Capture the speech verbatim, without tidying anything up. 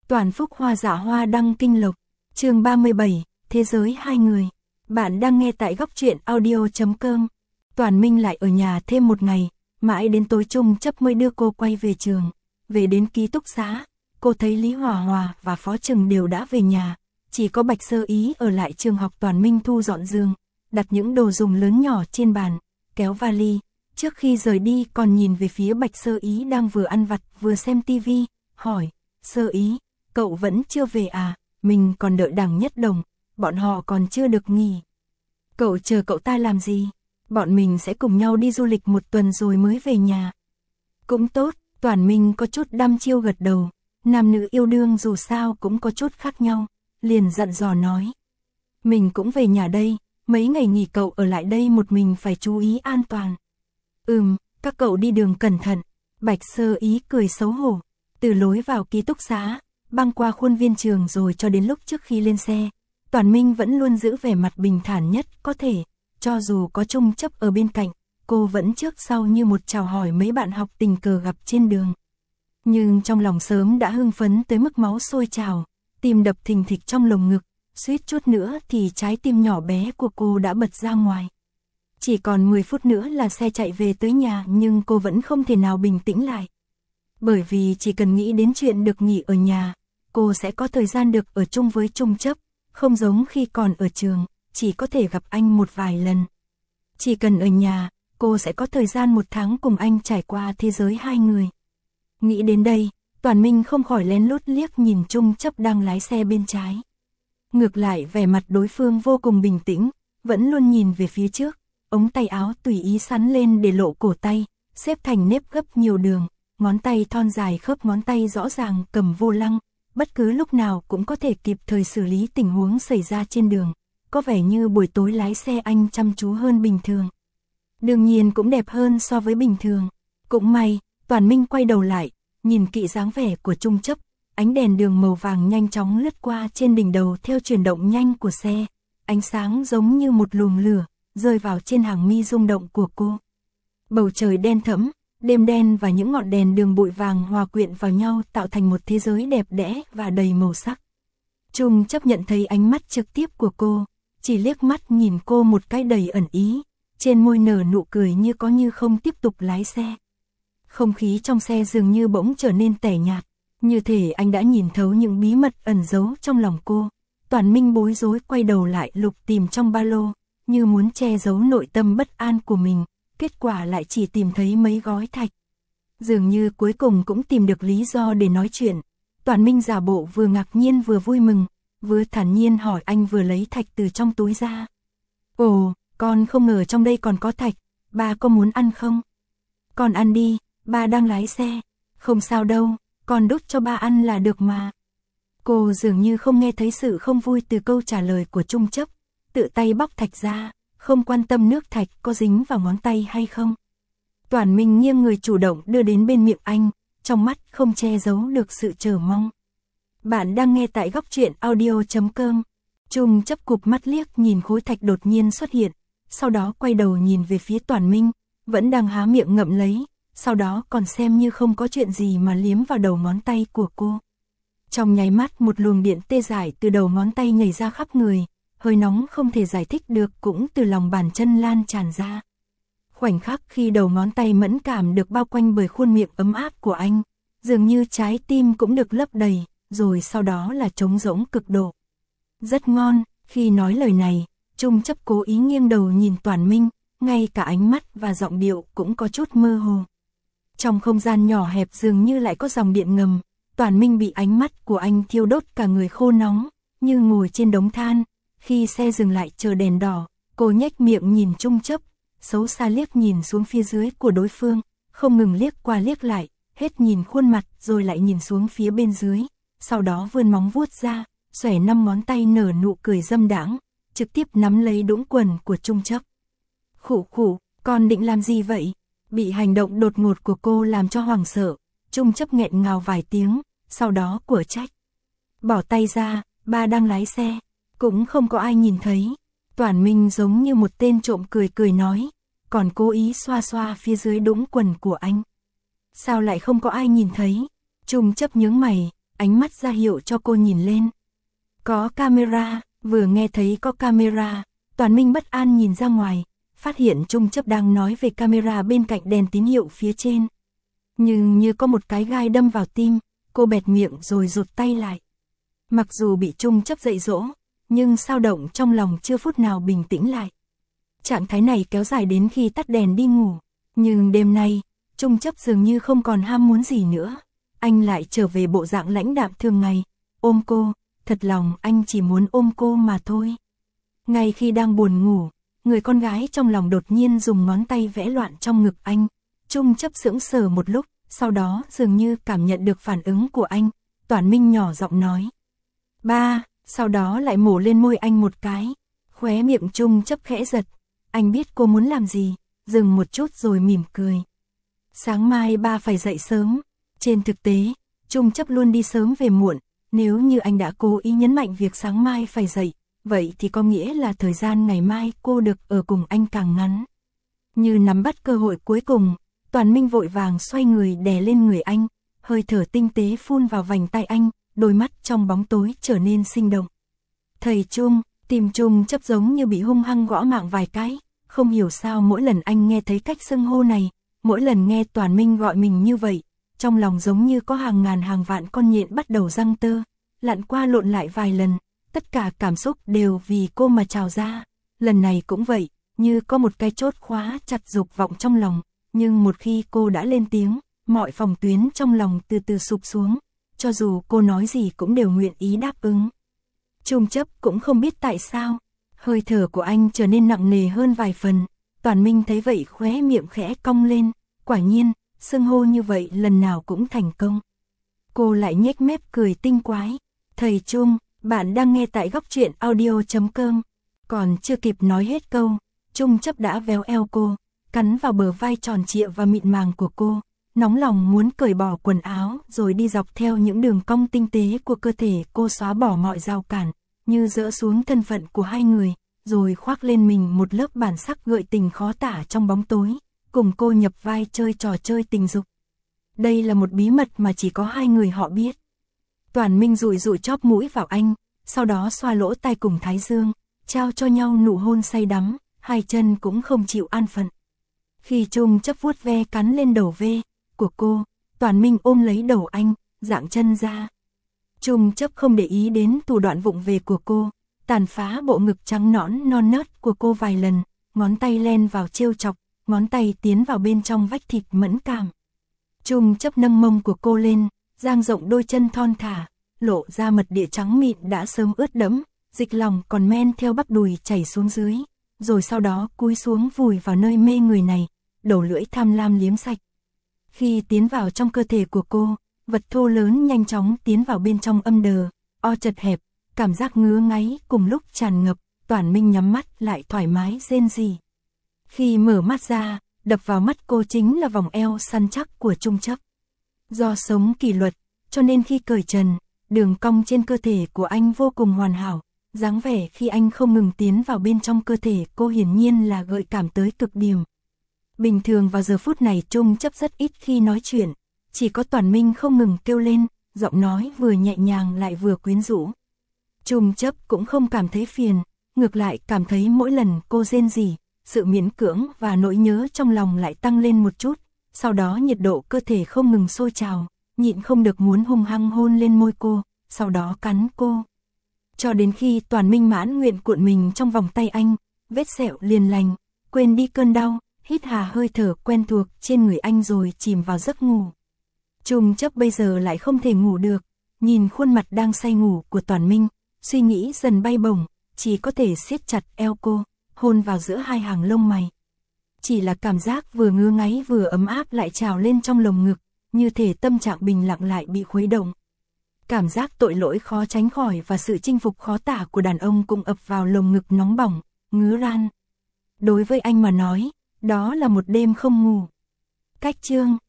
Toàn Phúc Hoa Dạ Hoa Đăng Kinh Lộc, chương ba mươi bảy, Thế giới hai người. Bạn đang nghe tại góc truyện audio chấm com. Toàn Minh lại ở nhà thêm một ngày, mãi đến tối Trung Chấp mới đưa cô quay về trường. Về đến ký túc xá, cô thấy Lý Hòa Hòa và Phó Trừng đều đã về nhà, chỉ có Bạch Sơ Ý ở lại trường học. Toàn Minh thu dọn giường, đặt những đồ dùng lớn nhỏ trên bàn, kéo vali. Trước khi rời đi còn nhìn về phía Bạch Sơ Ý đang vừa ăn vặt vừa xem tivi, hỏi, Sơ Ý, cậu vẫn chưa về à? Mình còn đợi Đằng Nhất Đồng, bọn họ còn chưa được nghỉ. Cậu chờ cậu ta làm gì? Bọn mình sẽ cùng nhau đi du lịch một tuần rồi mới về nhà. Cũng tốt, Toàn Minh có chút đăm chiêu gật đầu, nam nữ yêu đương dù sao cũng có chút khác nhau, liền dặn dò nói. Mình cũng về nhà đây, mấy ngày nghỉ cậu ở lại đây một mình phải chú ý an toàn. Ừm, các cậu đi đường cẩn thận. Bạch Sơ Ý cười xấu hổ, từ lối vào ký túc xá, băng qua khuôn viên trường rồi cho đến lúc trước khi lên xe. Toàn Minh vẫn luôn giữ vẻ mặt bình thản nhất có thể, cho dù có Trung Chấp ở bên cạnh, cô vẫn trước sau như một chào hỏi mấy bạn học tình cờ gặp trên đường. Nhưng trong lòng sớm đã hưng phấn tới mức máu sôi trào, tim đập thình thịch trong lồng ngực, suýt chút nữa thì trái tim nhỏ bé của cô đã bật ra ngoài. Chỉ còn mười phút nữa là xe chạy về tới nhà nhưng cô vẫn không thể nào bình tĩnh lại. Bởi vì chỉ cần nghĩ đến chuyện được nghỉ ở nhà, cô sẽ có thời gian được ở chung với Trung Chấp, không giống khi còn ở trường, chỉ có thể gặp anh một vài lần. Chỉ cần ở nhà, cô sẽ có thời gian một tháng cùng anh trải qua thế giới hai người. Nghĩ đến đây, Toàn Minh không khỏi lén lút liếc nhìn Trung Chấp đang lái xe bên trái. Ngược lại vẻ mặt đối phương vô cùng bình tĩnh, vẫn luôn nhìn về phía trước, ống tay áo tùy ý sắn lên để lộ cổ tay, xếp thành nếp gấp nhiều đường, ngón tay thon dài khớp ngón tay rõ ràng cầm vô lăng, bất cứ lúc nào cũng có thể kịp thời xử lý tình huống xảy ra trên đường, có vẻ như buổi tối lái xe anh chăm chú hơn bình thường. Đương nhiên cũng đẹp hơn so với bình thường. Cũng may, Toàn Minh quay đầu lại, nhìn kỹ dáng vẻ của Trung Chấp, ánh đèn đường màu vàng nhanh chóng lướt qua trên đỉnh đầu theo chuyển động nhanh của xe, ánh sáng giống như một luồng lửa, rơi vào trên hàng mi rung động của cô. Bầu trời đen thẫm, đêm đen và những ngọn đèn đường bụi vàng hòa quyện vào nhau tạo thành một thế giới đẹp đẽ và đầy màu sắc. Trung Chấp nhận thấy ánh mắt trực tiếp của cô, chỉ liếc mắt nhìn cô một cái đầy ẩn ý, trên môi nở nụ cười như có như không tiếp tục lái xe. Không khí trong xe dường như bỗng trở nên tẻ nhạt, như thể anh đã nhìn thấu những bí mật ẩn giấu trong lòng cô. Toàn Minh bối rối quay đầu lại lục tìm trong ba lô, như muốn che giấu nội tâm bất an của mình, kết quả lại chỉ tìm thấy mấy gói thạch. Dường như cuối cùng cũng tìm được lý do để nói chuyện. Toàn Minh giả bộ vừa ngạc nhiên vừa vui mừng, vừa thản nhiên hỏi anh vừa lấy thạch từ trong túi ra. Ồ, con không ngờ trong đây còn có thạch, ba có muốn ăn không? Con ăn đi, ba đang lái xe. Không sao đâu, con đút cho ba ăn là được mà. Cô dường như không nghe thấy sự không vui từ câu trả lời của Trung Chấp, tự tay bóc thạch ra, không quan tâm nước thạch có dính vào ngón tay hay không. Toàn Minh nghiêng người chủ động đưa đến bên miệng anh, trong mắt không che giấu được sự chờ mong. Bạn đang nghe tại góc truyện audio chấm com. Trung Chấp cụp mắt liếc nhìn khối thạch đột nhiên xuất hiện, sau đó quay đầu nhìn về phía Toàn Minh, vẫn đang há miệng ngậm lấy, sau đó còn xem như không có chuyện gì mà liếm vào đầu ngón tay của cô. Trong nháy mắt một luồng điện tê dại từ đầu ngón tay nhảy ra khắp người, hơi nóng không thể giải thích được cũng từ lòng bàn chân lan tràn ra. Khoảnh khắc khi đầu ngón tay mẫn cảm được bao quanh bởi khuôn miệng ấm áp của anh, dường như trái tim cũng được lấp đầy, rồi sau đó là trống rỗng cực độ. Rất ngon, khi nói lời này, Trung Chấp cố ý nghiêng đầu nhìn Toàn Minh, ngay cả ánh mắt và giọng điệu cũng có chút mơ hồ. Trong không gian nhỏ hẹp dường như lại có dòng điện ngầm, Toàn Minh bị ánh mắt của anh thiêu đốt cả người khô nóng, như ngồi trên đống than. Khi xe dừng lại chờ đèn đỏ, cô nhếch miệng nhìn Trung Chấp, xấu xa liếc nhìn xuống phía dưới của đối phương, không ngừng liếc qua liếc lại, hết nhìn khuôn mặt rồi lại nhìn xuống phía bên dưới, sau đó vươn móng vuốt ra, xòe năm ngón tay nở nụ cười dâm đãng, trực tiếp nắm lấy đũng quần của Trung Chấp. Khụ khụ, con định làm gì vậy? Bị hành động đột ngột của cô làm cho hoảng sợ, Trung Chấp nghẹn ngào vài tiếng, sau đó của trách. Bỏ tay ra, ba đang lái xe, cũng không có ai nhìn thấy. Toàn Minh giống như một tên trộm cười cười nói, còn cố ý xoa xoa phía dưới đũng quần của anh. Sao lại không có ai nhìn thấy? Trung Chấp nhướng mày, ánh mắt ra hiệu cho cô nhìn lên. Có camera, vừa nghe thấy có camera, Toàn Minh bất an nhìn ra ngoài, phát hiện Trung Chấp đang nói về camera bên cạnh đèn tín hiệu phía trên. Nhưng như có một cái gai đâm vào tim, cô bẹt miệng rồi rụt tay lại. Mặc dù bị Trung Chấp dạy dỗ, nhưng dao động trong lòng chưa phút nào bình tĩnh lại. Trạng thái này kéo dài đến khi tắt đèn đi ngủ, nhưng đêm nay, Trung Chấp dường như không còn ham muốn gì nữa. Anh lại trở về bộ dạng lãnh đạm thường ngày, ôm cô, thật lòng anh chỉ muốn ôm cô mà thôi. Ngay khi đang buồn ngủ, người con gái trong lòng đột nhiên dùng ngón tay vẽ loạn trong ngực anh. Trung Chấp sững sờ một lúc, sau đó dường như cảm nhận được phản ứng của anh, Toàn Minh nhỏ giọng nói. Ba, sau đó lại mổ lên môi anh một cái, khóe miệng Trung Chấp khẽ giật. Anh biết cô muốn làm gì, dừng một chút rồi mỉm cười. Sáng mai ba phải dậy sớm. Trên thực tế, Trung Chấp luôn đi sớm về muộn, nếu như anh đã cố ý nhấn mạnh việc sáng mai phải dậy, vậy thì có nghĩa là thời gian ngày mai cô được ở cùng anh càng ngắn. Như nắm bắt cơ hội cuối cùng, Toàn Minh vội vàng xoay người đè lên người anh, hơi thở tinh tế phun vào vành tay anh, đôi mắt trong bóng tối trở nên sinh động. Thầy Trung, tim Trung Chấp giống như bị hung hăng gõ mạng vài cái, không hiểu sao mỗi lần anh nghe thấy cách xưng hô này, mỗi lần nghe Toàn Minh gọi mình như vậy, trong lòng giống như có hàng ngàn hàng vạn con nhện bắt đầu giăng tơ, lặn qua lộn lại vài lần, tất cả cảm xúc đều vì cô mà trào ra. Lần này cũng vậy, như có một cái chốt khóa chặt dục vọng trong lòng, nhưng một khi cô đã lên tiếng, mọi phòng tuyến trong lòng từ từ sụp xuống, cho dù cô nói gì cũng đều nguyện ý đáp ứng. Trung Chấp cũng không biết tại sao, hơi thở của anh trở nên nặng nề hơn vài phần. Toàn Minh thấy vậy khóe miệng khẽ cong lên, quả nhiên, xưng hô như vậy lần nào cũng thành công. Cô lại nhếch mép cười tinh quái. Thầy Trung, bạn đang nghe tại góc truyện audio chấm com. Còn chưa kịp nói hết câu, Trung Chấp đã véo eo cô, cắn vào bờ vai tròn trịa và mịn màng của cô, nóng lòng muốn cởi bỏ quần áo rồi đi dọc theo những đường cong tinh tế của cơ thể cô, xóa bỏ mọi rào cản, như dỡ xuống thân phận của hai người, rồi khoác lên mình một lớp bản sắc gợi tình khó tả trong bóng tối, cùng cô nhập vai chơi trò chơi tình dục. Đây là một bí mật mà chỉ có hai người họ biết. Toàn Minh dụi dụi chóp mũi vào anh, sau đó xoa lỗ tai cùng thái dương, trao cho nhau nụ hôn say đắm, hai chân cũng không chịu an phận. Khi Trung Chấp vuốt ve cắn lên đầu ve của cô, Toàn Minh ôm lấy đầu anh, dạng chân ra. Trung Chấp không để ý đến thủ đoạn vụng về của cô, tàn phá bộ ngực trắng nõn non nớt của cô vài lần, ngón tay len vào trêu chọc, ngón tay tiến vào bên trong vách thịt mẫn cảm. Trung Chấp nâng mông của cô lên, dang rộng đôi chân thon thả, lộ ra mật địa trắng mịn đã sớm ướt đẫm, dịch lòng còn men theo bắp đùi chảy xuống dưới, rồi sau đó cúi xuống vùi vào nơi mê người này, đầu lưỡi tham lam liếm sạch. Khi tiến vào trong cơ thể của cô, vật thô lớn nhanh chóng tiến vào bên trong âm đờ, o chật hẹp, cảm giác ngứa ngáy cùng lúc tràn ngập. Toàn Minh nhắm mắt lại thoải mái rên rỉ. Khi mở mắt ra, đập vào mắt cô chính là vòng eo săn chắc của Trung Chấp. Do sống kỷ luật, cho nên khi cởi trần, đường cong trên cơ thể của anh vô cùng hoàn hảo, dáng vẻ khi anh không ngừng tiến vào bên trong cơ thể cô hiển nhiên là gợi cảm tới cực điểm. Bình thường vào giờ phút này Trung Chấp rất ít khi nói chuyện, chỉ có Toàn Minh không ngừng kêu lên, giọng nói vừa nhẹ nhàng lại vừa quyến rũ. Trung Chấp cũng không cảm thấy phiền, ngược lại cảm thấy mỗi lần cô rên rỉ, sự miễn cưỡng và nỗi nhớ trong lòng lại tăng lên một chút, sau đó nhiệt độ cơ thể không ngừng sôi trào, nhịn không được muốn hung hăng hôn lên môi cô, sau đó cắn cô. Cho đến khi Toàn Minh mãn nguyện cuộn mình trong vòng tay anh, vết sẹo liền lành, quên đi cơn đau, hít hà hơi thở quen thuộc trên người anh rồi chìm vào giấc ngủ. Trung Chấp bây giờ lại không thể ngủ được, nhìn khuôn mặt đang say ngủ của Toàn Minh, suy nghĩ dần bay bổng, chỉ có thể siết chặt eo cô, hôn vào giữa hai hàng lông mày. Chỉ là cảm giác vừa ngứa ngáy vừa ấm áp lại trào lên trong lồng ngực, như thể tâm trạng bình lặng lại bị khuấy động. Cảm giác tội lỗi khó tránh khỏi và sự chinh phục khó tả của đàn ông cũng ập vào lồng ngực nóng bỏng, ngứa ran. Đối với anh mà nói, đó là một đêm không ngủ. Cách chương